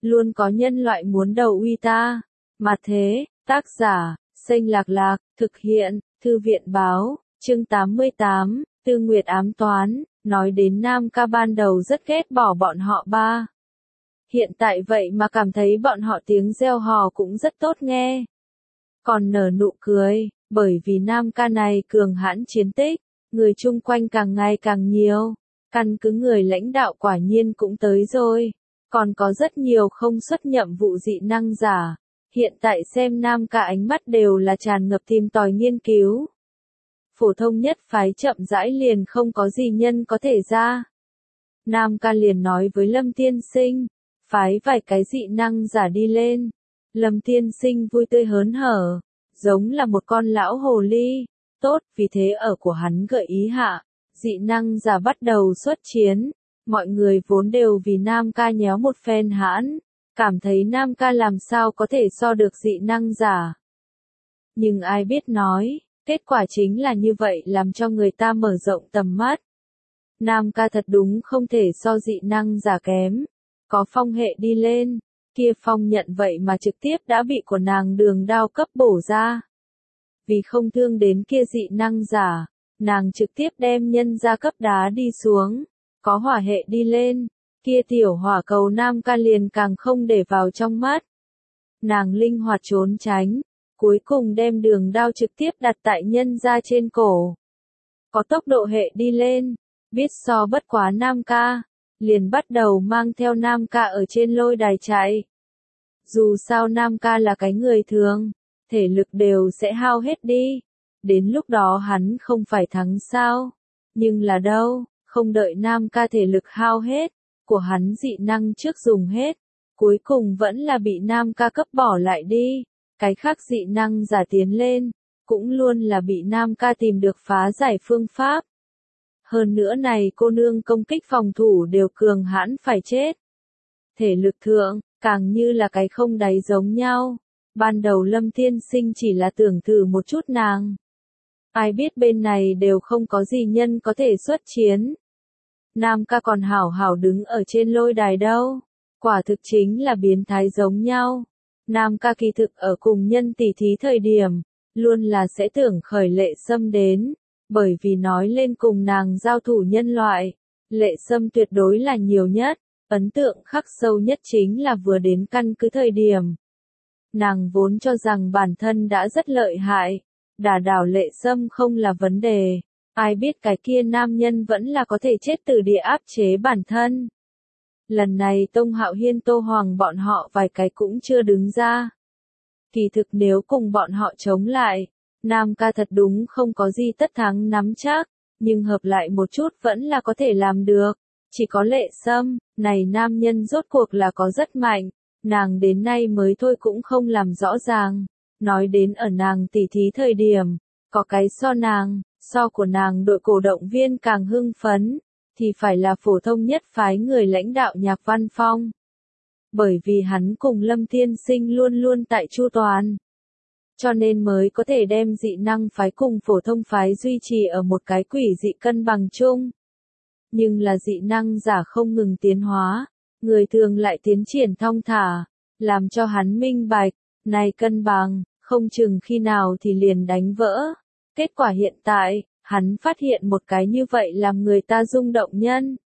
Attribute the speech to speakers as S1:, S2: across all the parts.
S1: luôn có nhân loại muốn đầu uy ta. Mà thế, tác giả, Xanh Lạc Lạc, thực hiện, Thư viện báo, chương 88, Tư Nguyệt ám toán, nói đến Nam Ca ban đầu rất ghét bỏ bọn họ ba. Hiện tại vậy mà cảm thấy bọn họ tiếng reo hò cũng rất tốt nghe. Còn nở nụ cười, bởi vì Nam Ca này cường hãn chiến tích, người chung quanh càng ngày càng nhiều, căn cứ người lãnh đạo quả nhiên cũng tới rồi. Còn có rất nhiều không xuất nhậm vụ dị năng giả. Hiện tại xem Nam Ca ánh mắt đều là tràn ngập tìm tòi nghiên cứu. Phổ thông nhất phái chậm rãi liền không có gì nhân có thể ra. Nam Ca liền nói với Lâm Tiên Sinh, phái vài cái dị năng giả đi lên. Lâm Tiên Sinh vui tươi hớn hở, giống là một con lão hồ ly. Tốt, vì thế ở của hắn gợi ý hạ, dị năng giả bắt đầu xuất chiến. Mọi người vốn đều vì Nam Ca nhéo một phen hãn, cảm thấy Nam Ca làm sao có thể so được dị năng giả. Nhưng ai biết nói, kết quả chính là như vậy làm cho người ta mở rộng tầm mắt. Nam Ca thật đúng không thể so dị năng giả kém. Có phong hệ đi lên, kia phong nhận vậy mà trực tiếp đã bị của nàng đường đao cấp bổ ra. Vì không thương đến kia dị năng giả, nàng trực tiếp đem nhân ra cấp đá đi xuống. Có hỏa hệ đi lên, kia tiểu hỏa cầu Nam Ca liền càng không để vào trong mắt. Nàng linh hoạt trốn tránh, cuối cùng đem đường đao trực tiếp đặt tại nhân ra trên cổ. Có tốc độ hệ đi lên, biết so bất quá Nam Ca, liền bắt đầu mang theo Nam Ca ở trên lôi đài chạy. Dù sao Nam Ca là cái người thường, thể lực đều sẽ hao hết đi. Đến lúc đó hắn không phải thắng sao? Nhưng là đâu? Không đợi Nam Ca thể lực hao hết, của hắn dị năng trước dùng hết, cuối cùng vẫn là bị Nam Ca cấp bỏ lại đi. Cái khác dị năng giả tiến lên, cũng luôn là bị Nam Ca tìm được phá giải phương pháp. Hơn nữa này cô nương công kích phòng thủ đều cường hãn phải chết. Thể lực thượng, càng như là cái không đáy giống nhau. Ban đầu Lâm Tiên Sinh chỉ là tưởng thử một chút nàng. Ai biết bên này đều không có gì nhân có thể xuất chiến. Nam Ca còn hảo hảo đứng ở trên lôi đài đâu. Quả thực chính là biến thái giống nhau. Nam Ca kỳ thực ở cùng nhân tỷ thí thời điểm, luôn là sẽ tưởng khởi Lệ Sâm đến. Bởi vì nói lên cùng nàng giao thủ nhân loại, Lệ Sâm tuyệt đối là nhiều nhất. Ấn tượng khắc sâu nhất chính là vừa đến căn cứ thời điểm. Nàng vốn cho rằng bản thân đã rất lợi hại. Đả đảo Lệ Sâm không là vấn đề. Ai biết cái kia nam nhân vẫn là có thể chết từ địa áp chế bản thân. Lần này Tông Hạo Hiên Tô Hoàng bọn họ vài cái cũng chưa đứng ra. Kỳ thực nếu cùng bọn họ chống lại, Nam Ca thật đúng không có gì tất thắng nắm chắc, nhưng hợp lại một chút vẫn là có thể làm được. Chỉ có Lệ Sâm, này nam nhân rốt cuộc là có rất mạnh, nàng đến nay mới thôi cũng không làm rõ ràng. Nói đến ở nàng tỉ thí thời điểm, có cái so của nàng đội cổ động viên càng hưng phấn, thì phải là phổ thông nhất phái người lãnh đạo Nhạc Văn Phong. Bởi vì hắn cùng Lâm Tiên Sinh luôn luôn tại chu toàn. Cho nên mới có thể đem dị năng phái cùng phổ thông phái duy trì ở một cái quỷ dị cân bằng chung. Nhưng là dị năng giả không ngừng tiến hóa, người thường lại tiến triển thong thả, làm cho hắn minh bạch, này cân bằng, không chừng khi nào thì liền đánh vỡ. Kết quả hiện tại, hắn phát hiện một cái như vậy làm người ta rung động nhân.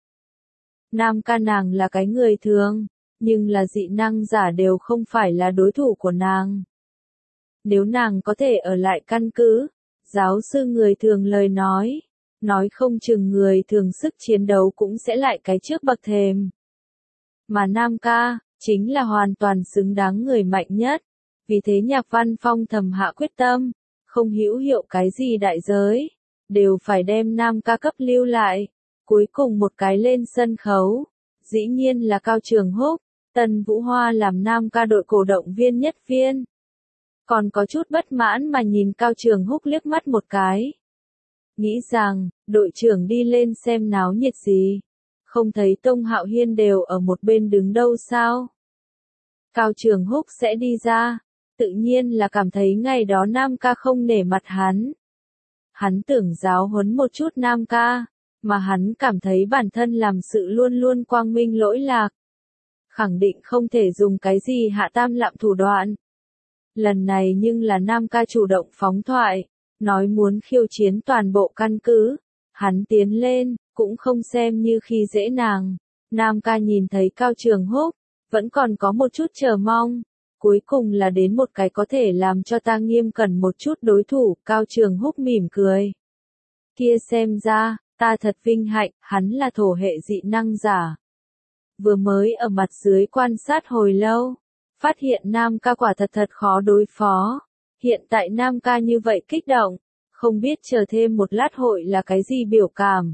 S1: Nam Ca nàng là cái người thường, nhưng là dị năng giả đều không phải là đối thủ của nàng. Nếu nàng có thể ở lại căn cứ, giáo sư người thường lời nói không chừng người thường sức chiến đấu cũng sẽ lại cái trước bậc thềm. Mà Nam Ca, chính là hoàn toàn xứng đáng người mạnh nhất. Vì thế Nhạc Văn Phong thầm hạ quyết tâm, không hữu hiệu cái gì đại giới, đều phải đem Nam Ca cấp lưu lại. Cuối cùng một cái lên sân khấu, dĩ nhiên là Cao Trường Húc, Tần Vũ Hoa làm Nam Ca đội cổ động viên nhất viên. Còn có chút bất mãn mà nhìn Cao Trường Húc liếc mắt một cái. Nghĩ rằng, đội trưởng đi lên xem náo nhiệt gì. Không thấy Tông Hạo Hiên đều ở một bên đứng đâu sao? Cao Trường Húc sẽ đi ra. Tự nhiên là cảm thấy ngày đó Nam Ca không nể mặt hắn. Hắn tưởng giáo huấn một chút Nam Ca, mà hắn cảm thấy bản thân làm sự luôn luôn quang minh lỗi lạc. khẳng định không thể dùng cái gì hạ tam lạm thủ đoạn. Lần này nhưng là Nam ca chủ động phóng thoại, nói muốn khiêu chiến toàn bộ căn cứ. Hắn tiến lên, cũng không xem như khi dễ nàng. Nam ca nhìn thấy Cao Trường Húc, vẫn còn có một chút chờ mong. Cuối cùng là đến một cái có thể làm cho ta nghiêm cẩn một chút đối thủ. Cao Trường Húc mỉm cười. Kia xem ra, ta thật vinh hạnh, hắn là thổ hệ dị năng giả. Vừa mới ở mặt dưới quan sát hồi lâu, phát hiện Nam ca quả thật khó đối phó. Hiện tại Nam ca như vậy kích động, không biết chờ thêm một lát hội là cái gì biểu cảm.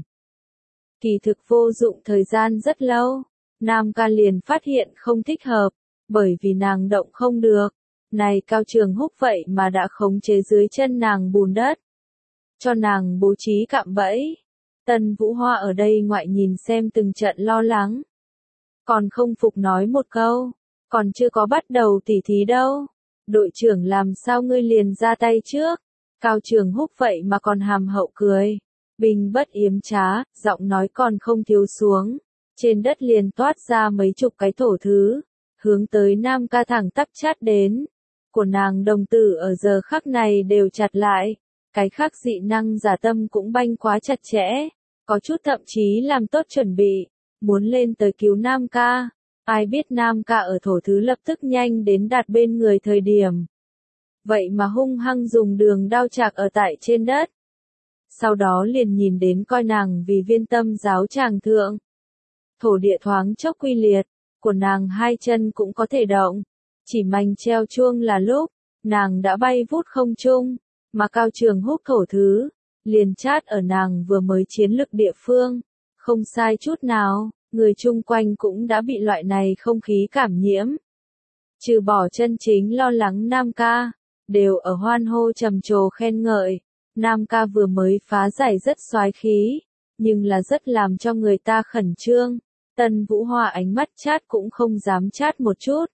S1: Kỳ thực vô dụng thời gian rất lâu, Nam ca liền phát hiện không thích hợp, bởi vì nàng động không được. Này Cao Trường Húc vậy mà đã khống chế dưới chân nàng bùn đất, cho nàng bố trí cạm bẫy. Tân Vũ Hoa ở đây ngoại nhìn xem từng trận lo lắng. Còn không phục nói một câu, còn chưa có bắt đầu tỉ thí đâu. Đội trưởng làm sao ngươi liền ra tay trước? Cao Trường Húc vậy mà còn hàm hậu cười. Bình bất yếm trá, giọng nói còn không thiếu xuống. Trên đất liền toát ra mấy chục cái thổ thứ, hướng tới Nam ca thẳng tắp chát đến. Của nàng đồng tử ở giờ khắc này đều chặt lại. Cái khác dị năng giả tâm cũng banh quá chặt chẽ. Có chút thậm chí làm tốt chuẩn bị, muốn lên tới cứu Nam ca. Ai biết Nam ca ở thổ thứ lập tức nhanh đến đạt bên người thời điểm. Vậy mà hung hăng dùng đường đao chạc ở tại trên đất. Sau đó liền nhìn đến coi nàng vì viên tâm giáo tràng thượng. Thổ địa thoáng chốc quy liệt, của nàng hai chân cũng có thể động. Chỉ manh treo chuông là lúc, nàng đã bay vút không trung, mà Cao Trường Húc thổ thứ, liền chát ở nàng vừa mới chiến lực địa phương. Không sai chút nào, người chung quanh cũng đã bị loại này không khí cảm nhiễm. Trừ bỏ chân chính lo lắng Nam ca, đều ở hoan hô trầm trồ khen ngợi. Nam ca vừa mới phá giải rất soái khí, nhưng là rất làm cho người ta khẩn trương. Tân Vũ Hoa ánh mắt chát cũng không dám chát một chút.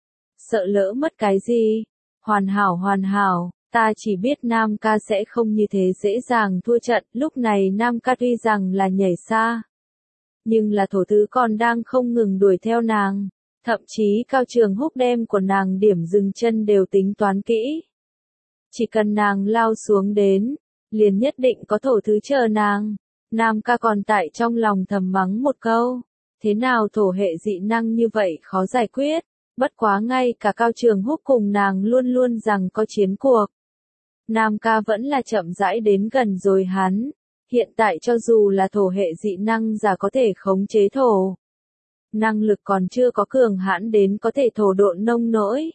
S1: Sợ lỡ mất cái gì? Hoàn hảo, ta chỉ biết Nam ca sẽ không như thế dễ dàng thua trận. Lúc này Nam ca tuy rằng là nhảy xa, nhưng là thổ thứ còn đang không ngừng đuổi theo nàng. Thậm chí Cao Trường Húc đem của nàng điểm dừng chân đều tính toán kỹ. Chỉ cần nàng lao xuống đến, liền nhất định có thổ thứ chờ nàng. Nam ca còn tại trong lòng thầm mắng một câu. Thế nào thổ hệ dị năng như vậy khó giải quyết. Bất quá ngay cả Cao Trường Húc cùng nàng luôn luôn rằng có chiến cuộc. Nam ca vẫn là chậm rãi đến gần rồi hắn. Hiện tại cho dù là thổ hệ dị năng giả có thể khống chế thổ, năng lực còn chưa có cường hãn đến có thể thổ độn nông nỗi.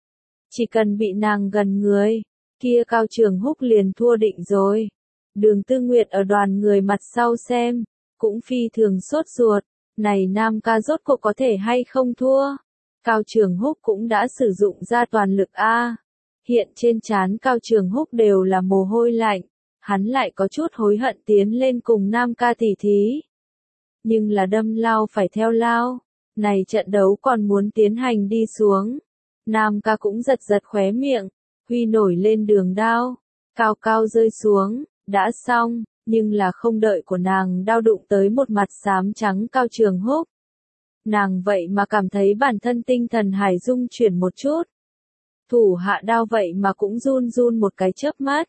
S1: Chỉ cần bị nàng gần người, kia Cao Trường Húc liền thua định rồi. Đường Tư Nguyệt ở đoàn người mặt sau xem, cũng phi thường sốt ruột. Này Nam ca rốt cuộc có thể hay không thua? Cao Trường Húc cũng đã sử dụng ra toàn lực a. Hiện trên trán Cao Trường Húc đều là mồ hôi lạnh. Hắn lại có chút hối hận tiến lên cùng Nam ca tỉ thí. Nhưng là đâm lao phải theo lao. Này trận đấu còn muốn tiến hành đi xuống. Nam ca cũng giật khóe miệng, huy nổi lên đường đao, cao cao rơi xuống, đã xong, nhưng là không đợi của nàng đao đụng tới một mặt xám trắng Cao Trường Húc. Nàng vậy mà cảm thấy bản thân tinh thần hải dung chuyển một chút. Thủ hạ đao vậy mà cũng run một cái chớp mắt.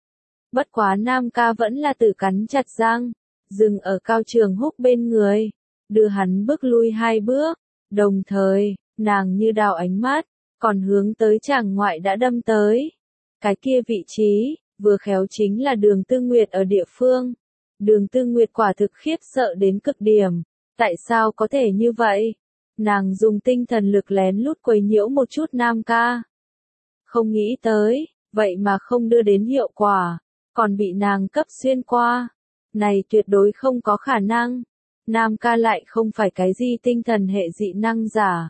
S1: Bất quá Nam ca vẫn là tự cắn chặt răng, dừng ở Cao Trường Húc bên người, đưa hắn bước lui 2 bước, đồng thời, nàng như đào ánh mắt, còn hướng tới chàng ngoại đã đâm tới. Cái kia vị trí, vừa khéo chính là Đường Tư Nguyệt ở địa phương. Đường Tư Nguyệt quả thực khiếp sợ đến cực điểm. Tại sao có thể như vậy? Nàng dùng tinh thần lực lén lút quấy nhiễu một chút Nam ca. Không nghĩ tới, vậy mà không đưa đến hiệu quả, còn bị nàng cấp xuyên qua. Này tuyệt đối không có khả năng. Nam ca lại không phải cái gì tinh thần hệ dị năng giả.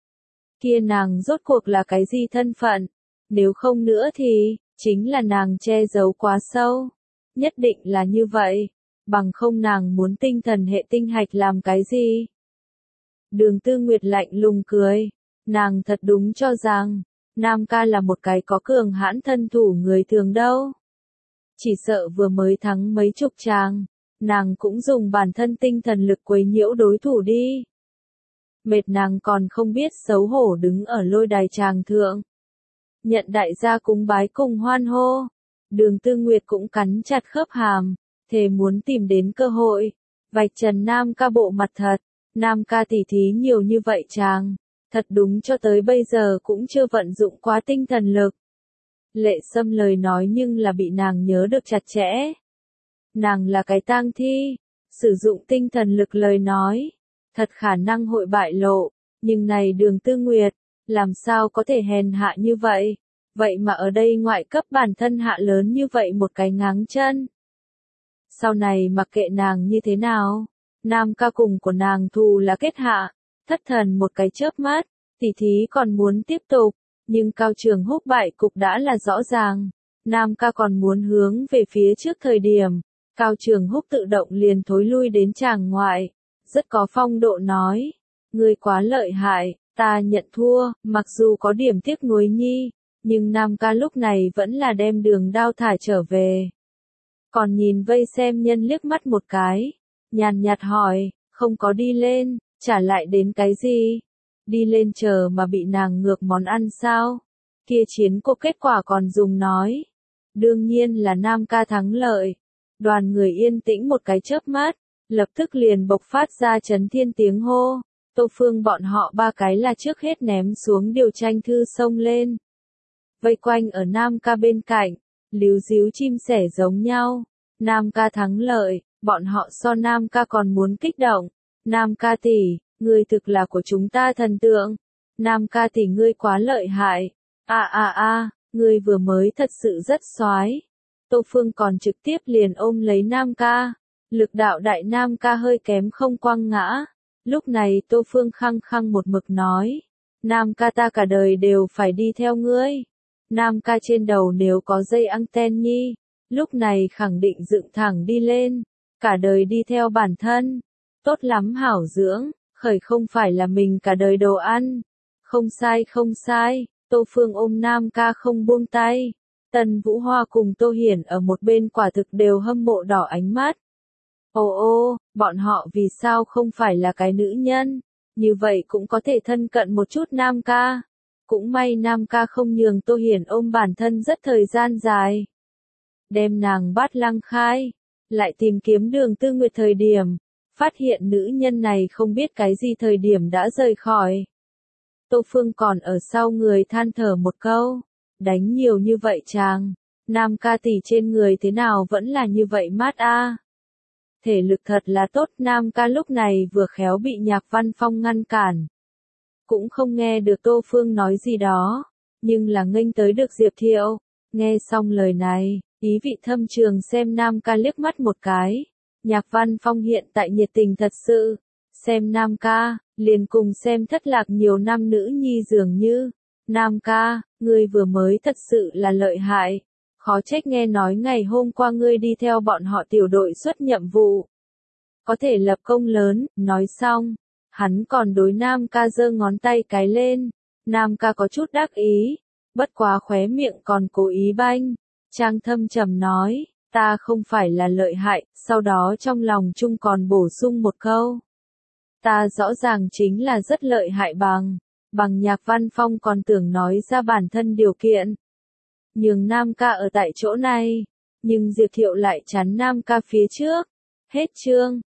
S1: Kia nàng rốt cuộc là cái gì thân phận? Nếu không nữa thì, chính là nàng che giấu quá sâu. Nhất định là như vậy. Bằng không nàng muốn tinh thần hệ tinh hạch làm cái gì? Đường Tư Nguyệt lạnh lùng cười. Nàng thật đúng cho rằng, Nam ca là một cái có cường hãn thân thủ người thường đâu. Chỉ sợ vừa mới thắng mấy chục tràng, nàng cũng dùng bản thân tinh thần lực quấy nhiễu đối thủ đi. mệt nàng còn không biết xấu hổ đứng ở lôi đài tràng thượng. Nhận đại gia cúng bái cùng hoan hô. Đường Tư Nguyệt cũng cắn chặt khớp hàm, thề muốn tìm đến cơ hội, vạch trần Nam ca bộ mặt thật. Nam ca tỉ thí nhiều như vậy chàng, thật đúng cho tới bây giờ cũng chưa vận dụng quá tinh thần lực. Lệ Sâm lời nói nhưng là bị nàng nhớ được chặt chẽ. Nàng là cái tang thi, sử dụng tinh thần lực lời nói, thật khả năng hội bại lộ, nhưng này Đường Tư Nguyệt, làm sao có thể hèn hạ như vậy, vậy mà ở đây ngoại cấp bản thân hạ lớn như vậy một cái ngáng chân. Sau này mặc kệ nàng như thế nào, Nam ca cùng của nàng thù là kết hạ, thất thần một cái chớp mắt, tỉ thí còn muốn tiếp tục, nhưng Cao Trường Húc bại cục đã là rõ ràng, Nam ca còn muốn hướng về phía trước thời điểm, Cao Trường Húc tự động liền thối lui đến tràng ngoại, rất có phong độ nói, ngươi quá lợi hại, ta nhận thua, mặc dù có điểm tiếc nuối nhi, nhưng Nam ca lúc này vẫn là đem đường đao thả trở về. Còn nhìn vây xem nhân liếc mắt một cái, nhàn nhạt hỏi, không có đi lên, trả lại đến cái gì? Đi lên chờ mà bị nàng ngược món ăn sao? Kia chiến cuộc kết quả còn dùng nói. Đương nhiên là Nam ca thắng lợi. Đoàn người yên tĩnh một cái chớp mắt, lập tức liền bộc phát ra chấn thiên tiếng hô. Tô Phương bọn họ ba cái là trước hết ném xuống điều tranh thư xông lên. Vây quanh ở Nam ca bên cạnh, líu díu chim sẻ giống nhau. Nam ca thắng lợi, bọn họ so Nam ca còn muốn kích động. Nam ca tỷ, ngươi thực là của chúng ta thần tượng. Nam ca tỷ ngươi quá lợi hại. Ngươi vừa mới thật sự rất soái. Tô Phương còn trực tiếp liền ôm lấy Nam ca. Lực đạo đại Nam ca hơi kém không quăng ngã. Lúc này Tô Phương khăng khăng một mực nói. Nam ca ta cả đời đều phải đi theo ngươi. Nam ca trên đầu nếu có dây anten nhi. Lúc này khẳng định dựng thẳng đi lên. Cả đời đi theo bản thân. Tốt lắm hảo dưỡng. Khởi không phải là mình cả đời đồ ăn. Không sai không sai. Tô Phương ôm Nam ca không buông tay. Tần Vũ Hoa cùng Tô Hiển ở một bên quả thực đều hâm mộ đỏ ánh mắt. Ô, bọn họ vì sao không phải là cái nữ nhân, như vậy cũng có thể thân cận một chút Nam ca. Cũng may Nam ca không nhường Tô Hiển ôm bản thân rất thời gian dài. Đem nàng bắt lăng khai, lại tìm kiếm Đường Tư Nguyệt thời điểm, phát hiện nữ nhân này không biết cái gì thời điểm đã rời khỏi. Tô Phương còn ở sau người than thở một câu, đánh nhiều như vậy chàng, Nam ca tỷ trên người thế nào vẫn là như vậy mát a. Thể lực thật là tốt, Nam ca lúc này vừa khéo bị Nhạc Văn Phong ngăn cản. Cũng không nghe được Tô Phương nói gì đó, nhưng là nghênh tới được Diệp Thiệu, nghe xong lời này, ý vị thâm trường xem Nam ca liếc mắt một cái. Nhạc Văn Phong hiện tại nhiệt tình thật sự, xem Nam ca, liền cùng xem thất lạc nhiều năm nữ nhi dường như. Nam ca, ngươi vừa mới thật sự là lợi hại. Khó trách nghe nói ngày hôm qua ngươi đi theo bọn họ tiểu đội xuất nhiệm vụ. Có thể lập công lớn, nói xong. Hắn còn đối Nam ca giơ ngón tay cái lên. Nam ca có chút đắc ý. Bất quá khóe miệng còn cố ý banh. Trang thâm trầm nói, ta không phải là lợi hại, sau đó trong lòng chung còn bổ sung một câu. Ta rõ ràng chính là rất lợi hại bằng Nhạc Văn Phong còn tưởng nói ra bản thân điều kiện. Nhường Nam ca ở tại chỗ này, nhưng Diệp Thiệu lại chắn Nam ca phía trước. Hết chương.